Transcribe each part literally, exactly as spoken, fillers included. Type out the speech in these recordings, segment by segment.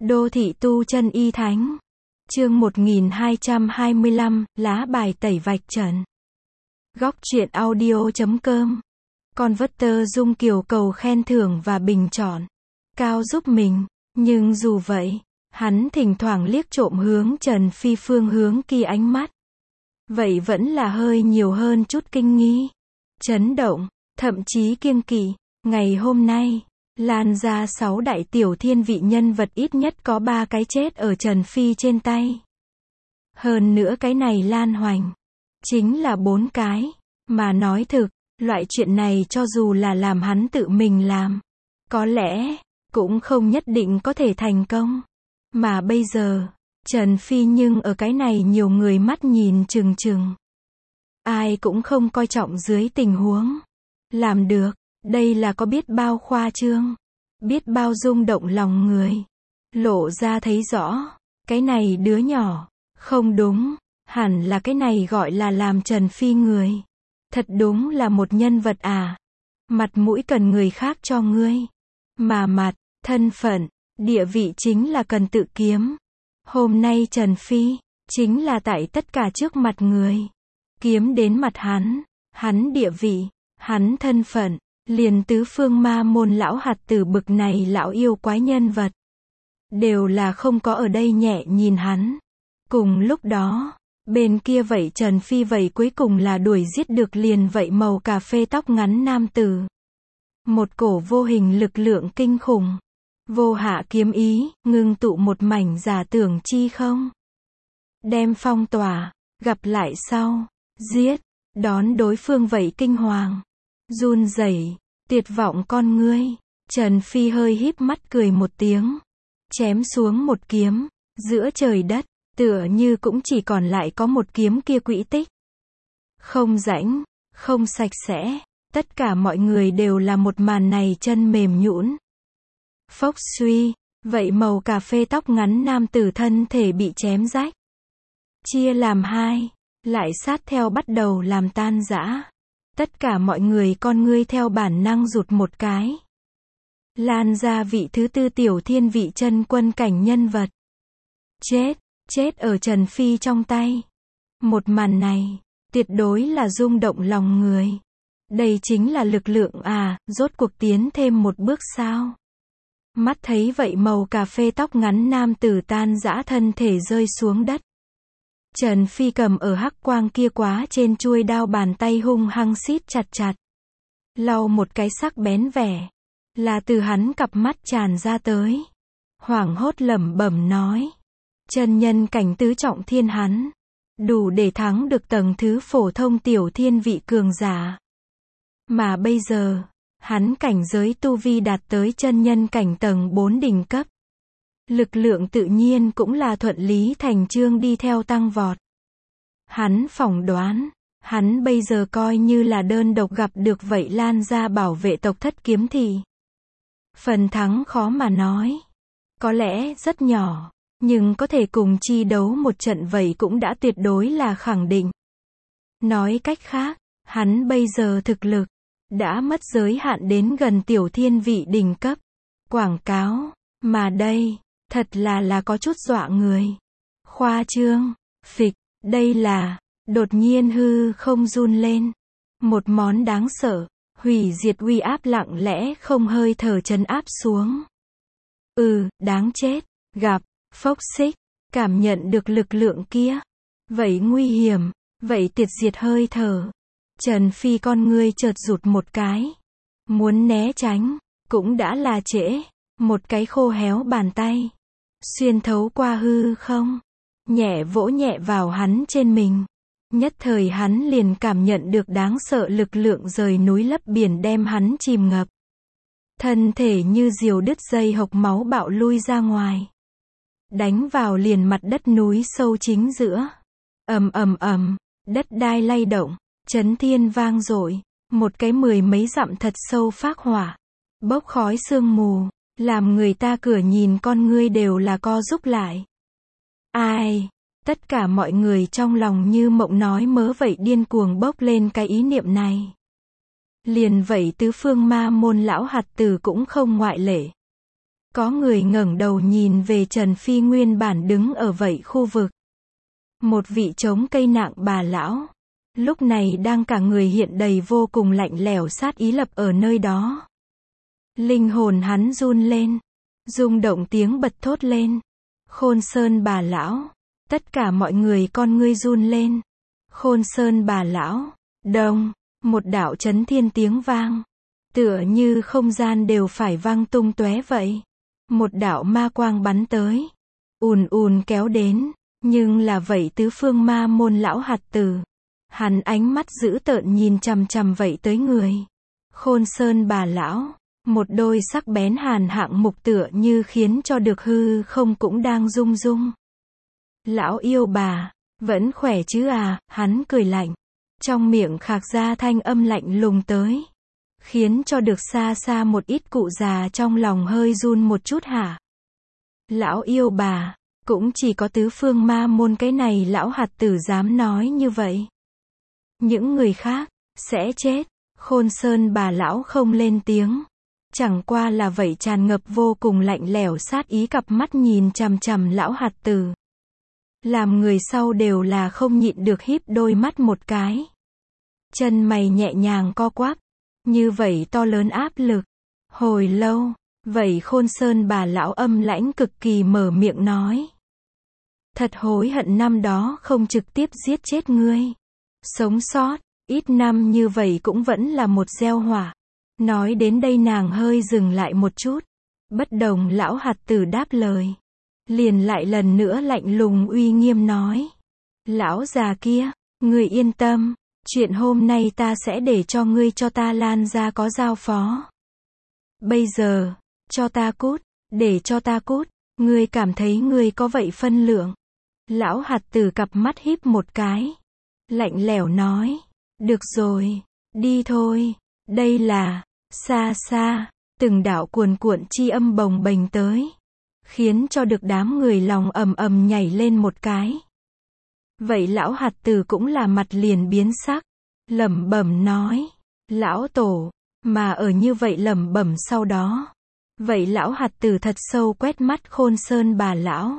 Đô thị tu chân y thánh. Chương một nghìn hai trăm hai mươi lăm, lá bài tẩy vạch trần. Góc truyện audio chấm com. Converter Dung Kiều cầu khen thưởng và bình chọn cao giúp mình, nhưng dù vậy, hắn thỉnh thoảng liếc trộm hướng Trần Phi phương hướng kia ánh mắt. Vậy vẫn là hơi nhiều hơn chút kinh nghi, chấn động, thậm chí kiêng kỵ. Ngày hôm nay, lan ra sáu đại tiểu thiên vị nhân vật ít nhất có ba cái chết ở Trần Phi trên tay. Hơn nữa cái này Lan Hoành, chính là bốn cái, mà nói thực, loại chuyện này cho dù là làm hắn tự mình làm, có lẽ, cũng không nhất định có thể thành công. Mà bây giờ, Trần Phi nhưng ở cái này nhiều người mắt nhìn chừng chừng. Ai cũng không coi trọng dưới tình huống. Làm được, đây là có biết bao khoa trương, biết bao rung động lòng người. Lộ ra thấy rõ, cái này đứa nhỏ, không đúng, hẳn là cái này gọi là làm Trần Phi người. Thật đúng là một nhân vật à. Mặt mũi cần người khác cho ngươi. Mà mặt, thân phận, địa vị chính là cần tự kiếm. Hôm nay Trần Phi, chính là tại tất cả trước mặt người. Kiếm đến mặt hắn, hắn địa vị, hắn thân phận, liền tứ phương ma môn lão hạt tử bực này lão yêu quái nhân vật. Đều là không có ở đây nhẹ nhìn hắn. Cùng lúc đó, bên kia vậy Trần Phi vậy cuối cùng là đuổi giết được liền vậy màu cà phê tóc ngắn nam tử. Một cổ vô hình lực lượng kinh khủng. Vô hạ kiếm ý, ngưng tụ một mảnh giả tưởng chi không. Đem phong tỏa, gặp lại sau, giết, đón đối phương vậy kinh hoàng. Run rẩy, tuyệt vọng con ngươi. Trần Phi hơi híp mắt cười một tiếng. Chém xuống một kiếm, giữa trời đất, tựa như cũng chỉ còn lại có một kiếm kia quỹ tích. Không rãnh, không sạch sẽ, tất cả mọi người đều là một màn này chân mềm nhũn. Phốc suy, vậy màu cà phê tóc ngắn nam tử thân thể bị chém rách. Chia làm hai, lại sát theo bắt đầu làm tan rã. Tất cả mọi người con ngươi theo bản năng rụt một cái. Lan ra vị thứ tư tiểu thiên vị chân quân cảnh nhân vật. Chết, chết ở Trần Phi trong tay. Một màn này, tuyệt đối là rung động lòng người. Đây chính là lực lượng à, rốt cuộc tiến thêm một bước sao. Mắt thấy vậy màu cà phê tóc ngắn nam tử tan rã thân thể rơi xuống đất. Trần Phi cầm ở hắc quang kia quá trên chuôi đao bàn tay hung hăng siết chặt chặt. Lau một cái sắc bén vẻ. Là từ hắn cặp mắt tràn ra tới. Hoảng hốt lẩm bẩm nói. Chân nhân cảnh tứ trọng thiên hắn. Đủ để thắng được tầng thứ phổ thông tiểu thiên vị cường giả. Mà bây giờ, hắn cảnh giới tu vi đạt tới chân nhân cảnh tầng bốn đỉnh cấp. Lực lượng tự nhiên cũng là thuận lý thành chương đi theo tăng vọt. Hắn phỏng đoán, hắn bây giờ coi như là đơn độc gặp được vậy Lan ra bảo vệ tộc Thất Kiếm Thị. Phần thắng khó mà nói. Có lẽ rất nhỏ, nhưng có thể cùng chi đấu một trận vậy cũng đã tuyệt đối là khẳng định. Nói cách khác, hắn bây giờ thực lực đã mất giới hạn đến gần tiểu thiên vị đỉnh cấp. Quảng cáo, mà đây, thật là là có chút dọa người. Khoa trương, phịch, đây là, đột nhiên hư không run lên. Một món đáng sợ, hủy diệt uy áp lặng lẽ không hơi thở trấn áp xuống. Ừ, đáng chết, gặp, phốc xích, cảm nhận được lực lượng kia. Vậy nguy hiểm, vậy tuyệt diệt hơi thở. Trần Phi con ngươi chợt rụt một cái. Muốn né tránh, cũng đã là trễ. Một cái khô héo bàn tay. Xuyên thấu qua hư không. Nhẹ vỗ nhẹ vào hắn trên mình. Nhất thời hắn liền cảm nhận được đáng sợ lực lượng rời núi lấp biển đem hắn chìm ngập. Thân thể như diều đứt dây hộc máu bạo lui ra ngoài. Đánh vào liền mặt đất núi sâu chính giữa. Ầm ầm ầm, đất đai lay động. Chấn thiên vang dội, một cái mười mấy dặm thật sâu phác hỏa, bốc khói sương mù, làm người ta cửa nhìn con ngươi đều là co rúm lại. Ai? Tất cả mọi người trong lòng như mộng nói mớ vậy điên cuồng bốc lên cái ý niệm này. Liền vậy tứ phương ma môn lão hạt tử cũng không ngoại lệ. Có người ngẩng đầu nhìn về Trần Phi nguyên bản đứng ở vậy khu vực. Một vị trống cây nạng bà lão. Lúc này đang cả người hiện đầy vô cùng lạnh lẽo sát ý lập ở nơi đó. Linh hồn hắn run lên. Rung động tiếng bật thốt lên. Khôn Sơn bà lão. Tất cả mọi người con ngươi run lên. Khôn Sơn bà lão. Đông. Một đạo chấn thiên tiếng vang. Tựa như không gian đều phải vang tung tóe vậy. Một đạo ma quang bắn tới. Ùn ùn kéo đến. Nhưng là vậy tứ phương ma môn lão hạt tử. Hắn ánh mắt dữ tợn nhìn chằm chằm vậy tới người. Khôn Sơn bà lão. Một đôi sắc bén hàn hạng mục tựa như khiến cho được hư không cũng đang rung rung. Lão yêu bà. Vẫn khỏe chứ à, hắn cười lạnh. Trong miệng khạc ra thanh âm lạnh lùng tới. Khiến cho được xa xa một ít cụ già trong lòng hơi run một chút hả. Lão yêu bà. Cũng chỉ có tứ phương ma môn cái này lão hạt tử dám nói như vậy. Những người khác, sẽ chết. Khôn Sơn bà lão không lên tiếng. Chẳng qua là vậy tràn ngập vô cùng lạnh lẽo sát ý cặp mắt nhìn chằm chằm lão hạt tử. Làm người sau đều là không nhịn được híp đôi mắt một cái. Chân mày nhẹ nhàng co quắp. Như vậy to lớn áp lực. Hồi lâu, vậy Khôn Sơn bà lão âm lãnh cực kỳ mở miệng nói. Thật hối hận năm đó không trực tiếp giết chết ngươi. Sống sót, ít năm như vậy cũng vẫn là một gieo hỏa. Nói đến đây nàng hơi dừng lại một chút. Bất đồng lão hạt tử đáp lời. Liền lại lần nữa lạnh lùng uy nghiêm nói. Lão già kia, ngươi yên tâm. Chuyện hôm nay ta sẽ để cho ngươi cho ta lan ra có giao phó. Bây giờ, cho ta cút, để cho ta cút. Ngươi cảm thấy ngươi có vậy phân lượng. Lão hạt tử cặp mắt híp một cái. Lạnh lẽo nói. Được rồi, đi thôi. Đây là, xa xa, từng đạo cuồn cuộn chi âm bồng bềnh tới. Khiến cho được đám người lòng ầm ầm nhảy lên một cái. Vậy lão hạt tử cũng là mặt liền biến sắc. Lẩm bẩm nói. Lão tổ, mà ở như vậy lẩm bẩm sau đó. Vậy lão hạt tử thật sâu quét mắt Khôn Sơn bà lão.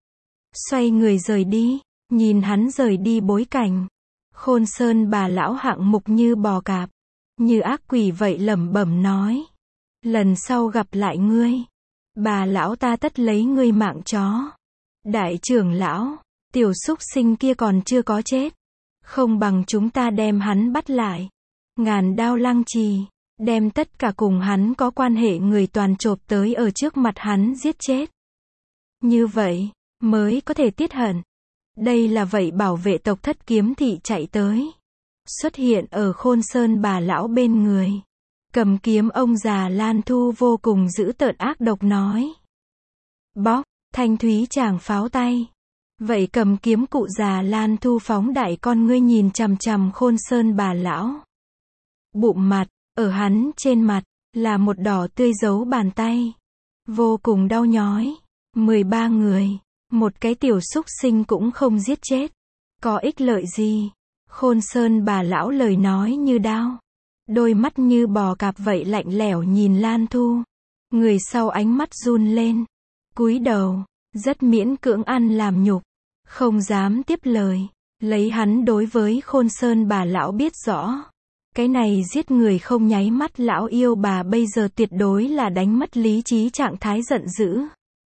Xoay người rời đi, nhìn hắn rời đi bối cảnh. Khôn Sơn bà lão hạng mục như bò cạp, như ác quỷ vậy lẩm bẩm nói. Lần sau gặp lại ngươi, bà lão ta tất lấy ngươi mạng chó. Đại trưởng lão, tiểu súc sinh kia còn chưa có chết. Không bằng chúng ta đem hắn bắt lại. Ngàn đao lăng trì, đem tất cả cùng hắn có quan hệ người toàn chộp tới ở trước mặt hắn giết chết. Như vậy, mới có thể tiết hận. Đây là vậy bảo vệ tộc Thất Kiếm Thị chạy tới. Xuất hiện ở Khôn Sơn bà lão bên người. Cầm kiếm ông già Lan Thu vô cùng dữ tợn ác độc nói. Bóp, thanh thúy chàng pháo tay. Vậy cầm kiếm cụ già Lan Thu phóng đại con ngươi nhìn chằm chằm Khôn Sơn bà lão. Bụng mặt, ở hắn trên mặt, là một đỏ tươi dấu bàn tay. Vô cùng đau nhói. mười ba người. Một cái tiểu súc sinh cũng không giết chết. Có ích lợi gì? Khôn Sơn bà lão lời nói như đao. Đôi mắt như bò cạp vậy lạnh lẽo nhìn Lan Thu. Người sau ánh mắt run lên. Cúi đầu. Rất miễn cưỡng ăn làm nhục. Không dám tiếp lời. Lấy hắn đối với Khôn Sơn bà lão biết rõ. Cái này giết người không nháy mắt lão yêu bà bây giờ tuyệt đối là đánh mất lý trí trạng thái giận dữ.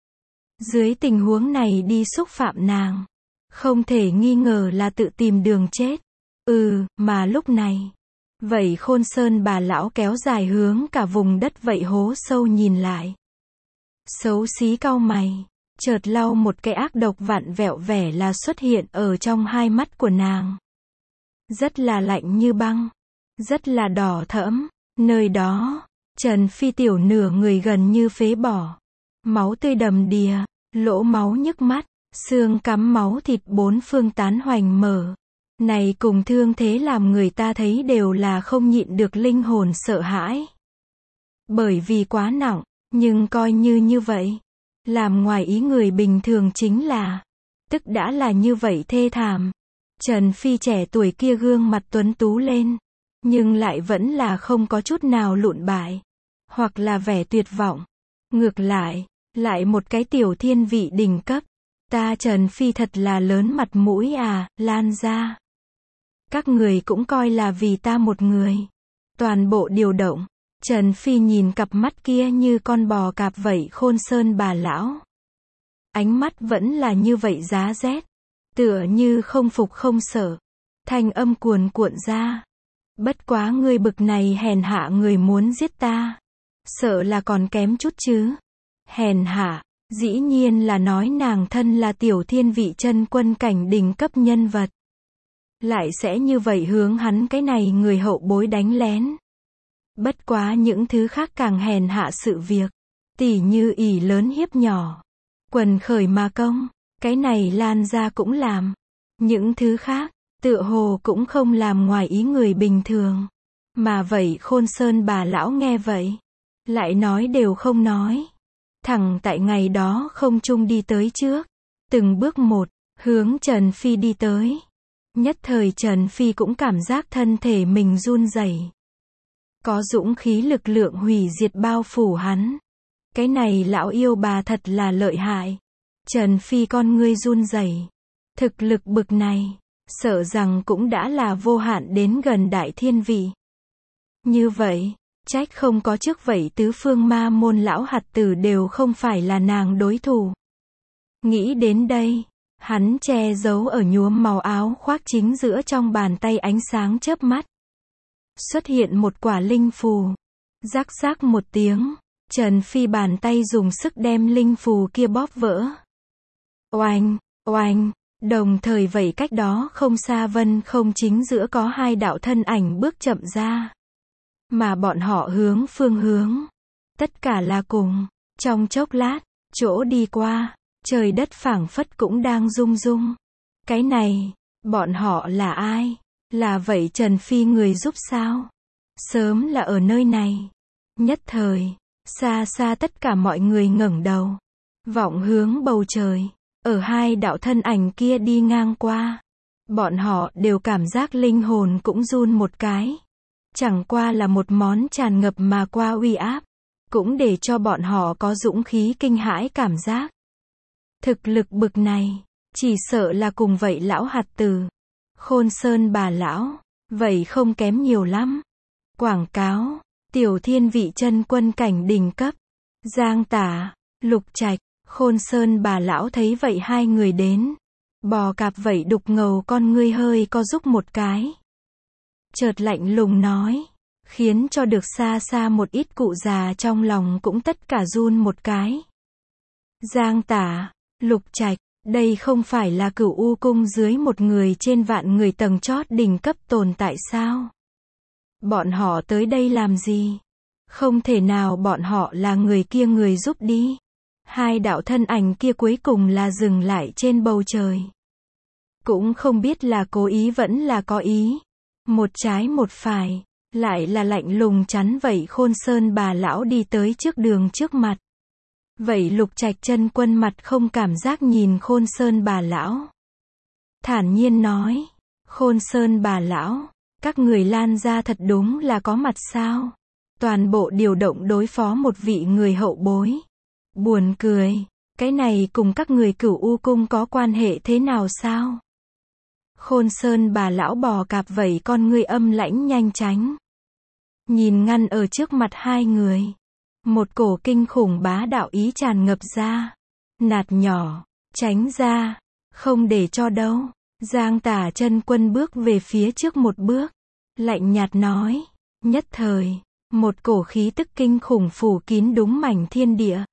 Dưới tình huống này đi xúc phạm nàng. Không thể nghi ngờ là tự tìm đường chết. Ừ, mà lúc này. Vậy Khôn Sơn bà lão kéo dài hướng cả vùng đất vậy hố sâu nhìn lại. Xấu xí cau mày. Chợt lau một cái ác độc vặn vẹo vẻ là xuất hiện ở trong hai mắt của nàng. Rất là lạnh như băng. Rất là đỏ thẫm. Nơi đó, Trần Phi tiểu nửa người gần như phế bỏ. Máu tươi đầm đìa, lỗ máu nhức mắt, xương cắm máu thịt bốn phương tán hoành mở. Này cùng thương thế làm người ta thấy đều là không nhịn được linh hồn sợ hãi. Bởi vì quá nặng, nhưng coi như như vậy. Làm ngoài ý người bình thường chính là, tức đã là như vậy thê thảm. Trần Phi trẻ tuổi kia gương mặt tuấn tú lên, nhưng lại vẫn là không có chút nào lụn bại, hoặc là vẻ tuyệt vọng. Ngược lại, Lại một cái tiểu thiên vị đỉnh cấp. Ta Trần Phi thật là lớn mặt mũi à, Lan gia. Các người cũng coi là vì ta một người. Toàn bộ điều động. Trần Phi nhìn cặp mắt kia như con bò cạp vậy Khôn Sơn bà lão. Ánh mắt vẫn là như vậy giá rét. Tựa như không phục không sợ. Thanh âm cuồn cuộn ra. Bất quá ngươi bực này hèn hạ người muốn giết ta. Sợ là còn kém chút chứ. Hèn hạ, dĩ nhiên là nói nàng thân là tiểu thiên vị chân quân cảnh đỉnh cấp nhân vật. Lại sẽ như vậy hướng hắn cái này người hậu bối đánh lén. Bất quá những thứ khác càng hèn hạ sự việc. Tỉ như ỷ lớn hiếp nhỏ. Quần khởi mà công. Cái này Lan gia cũng làm. Những thứ khác, tựa hồ cũng không làm ngoài ý người bình thường. Mà vậy Khôn Sơn bà lão nghe vậy. Lại nói đều không nói. Thẳng tại ngày đó không chung đi tới trước. Từng bước một, hướng Trần Phi đi tới. Nhất thời Trần Phi cũng cảm giác thân thể mình run rẩy. Có dũng khí lực lượng hủy diệt bao phủ hắn. Cái này lão yêu bà thật là lợi hại. Trần Phi con ngươi run rẩy. Thực lực bực này, sợ rằng cũng đã là vô hạn đến gần đại thiên vị. Như vậy, trách không có trước vậy tứ phương ma môn lão hạt tử đều không phải là nàng đối thủ. Nghĩ đến đây, hắn che giấu ở nhuốm màu áo khoác chính giữa trong bàn tay ánh sáng chớp mắt. Xuất hiện một quả linh phù. Rắc rắc một tiếng, Trần Phi bàn tay dùng sức đem linh phù kia bóp vỡ. Oanh, oanh, đồng thời vậy cách đó không xa vân không chính giữa có hai đạo thân ảnh bước chậm ra. Mà bọn họ hướng phương hướng. Tất cả là cùng. Trong chốc lát, chỗ đi qua, trời đất phảng phất cũng đang rung rung. Cái này, bọn họ là ai? Là vậy Trần Phi người giúp sao? Sớm là ở nơi này. Nhất thời, xa xa tất cả mọi người ngẩng đầu. Vọng hướng bầu trời. Ở hai đạo thân ảnh kia đi ngang qua. Bọn họ đều cảm giác linh hồn cũng run một cái. Chẳng qua là một món tràn ngập mà qua uy áp. Cũng để cho bọn họ có dũng khí kinh hãi cảm giác. Thực lực bực này, chỉ sợ là cùng vậy lão hạt tử. Khôn Sơn bà lão, vậy không kém nhiều lắm. Quảng cáo, tiểu thiên vị chân quân cảnh đỉnh cấp. Giang Tả, Lục Trạch, Khôn Sơn bà lão thấy vậy hai người đến. Bò cạp vậy đục ngầu con ngươi hơi co rúc một cái. Chợt lạnh lùng nói, khiến cho được xa xa một ít cụ già trong lòng cũng tất cả run một cái. Giang Tả, Lục Trạch, đây không phải là Cửu U cung dưới một người trên vạn người tầng chót đỉnh cấp tồn tại sao? Bọn họ tới đây làm gì? Không thể nào bọn họ là người kia người giúp đi. Hai đạo thân ảnh kia cuối cùng là dừng lại trên bầu trời. Cũng không biết là cố ý vẫn là có ý. Một trái một phải, lại là lạnh lùng chắn vậy Khôn Sơn bà lão đi tới trước đường trước mặt. Vậy Lục Trạch chân quân mặt không cảm giác nhìn Khôn Sơn bà lão. Thản nhiên nói, Khôn Sơn bà lão, các người Lan gia thật đúng là có mặt sao? Toàn bộ điều động đối phó một vị người hậu bối. Buồn cười, cái này cùng các người Cửu U cung có quan hệ thế nào sao? Khôn Sơn bà lão bò cạp vẩy con ngươi âm lãnh nhanh tránh. Nhìn ngăn ở trước mặt hai người. Một cổ kinh khủng bá đạo ý tràn ngập ra. Nạt nhỏ, tránh ra, không để cho đâu. Giang Tả chân quân bước về phía trước một bước. Lạnh nhạt nói, nhất thời, một cổ khí tức kinh khủng phủ kín đúng mảnh thiên địa.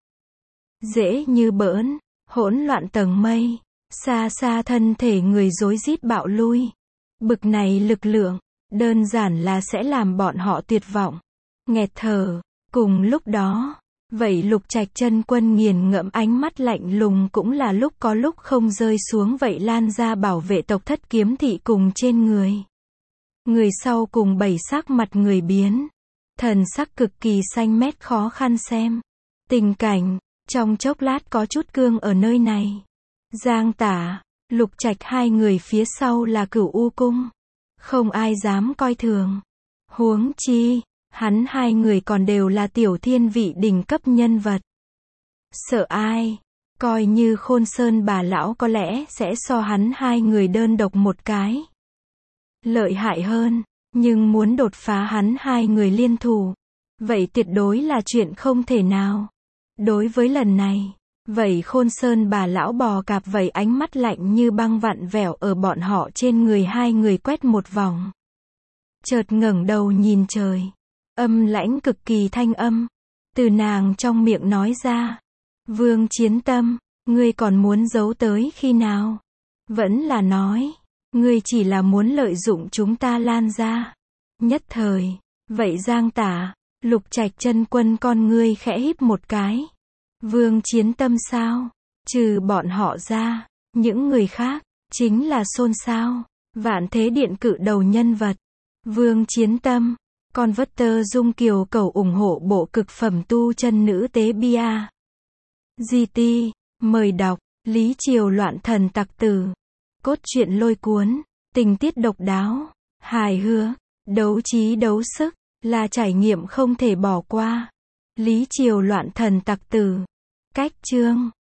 Dễ như bỡn, hỗn loạn tầng mây. Xa xa thân thể người rối rít bạo lui. Bực này lực lượng, đơn giản là sẽ làm bọn họ tuyệt vọng. Nghẹt thở, cùng lúc đó, vậy Lục Trạch chân quân nghiền ngẫm ánh mắt lạnh lùng cũng là lúc có lúc không rơi xuống vậy Lan ra bảo vệ tộc Thất Kiếm thị cùng trên người. Người sau cùng bảy sắc mặt người biến. Thần sắc cực kỳ xanh mét khó khăn xem. Tình cảnh, trong chốc lát có chút cương ở nơi này. Giang Tả, Lục Trạch hai người phía sau là Cửu U cung. Không ai dám coi thường. Huống chi, hắn hai người còn đều là tiểu thiên vị đỉnh cấp nhân vật. Sợ ai? Coi như Khôn Sơn bà lão có lẽ sẽ so hắn hai người đơn độc một cái lợi hại hơn, nhưng muốn đột phá hắn hai người liên thủ, vậy tuyệt đối là chuyện không thể nào. Đối với lần này, vậy Khôn Sơn bà lão bò cạp vậy ánh mắt lạnh như băng vặn vẹo ở bọn họ trên người hai người quét một vòng. Chợt ngẩng đầu nhìn trời, âm lãnh cực kỳ thanh âm từ nàng trong miệng nói ra. Vương Chiến Tâm, ngươi còn muốn giấu tới khi nào? Vẫn là nói, ngươi chỉ là muốn lợi dụng chúng ta lan ra. Nhất thời, vậy Giang Tả, Lục Trạch chân quân con ngươi khẽ híp một cái. Vương Chiến Tâm sao? Trừ bọn họ ra, những người khác, chính là xôn xao. Vạn Thế Điện cự đầu nhân vật. Vương Chiến Tâm, con vất tơ dung kiều cầu ủng hộ bộ cực phẩm tu chân nữ tế bia. giê tê, mời đọc, Lý Triều loạn thần tặc tử. Cốt truyện lôi cuốn, tình tiết độc đáo, hài hước, đấu trí đấu sức, là trải nghiệm không thể bỏ qua. Lý Triều loạn thần tặc tử. Cách chương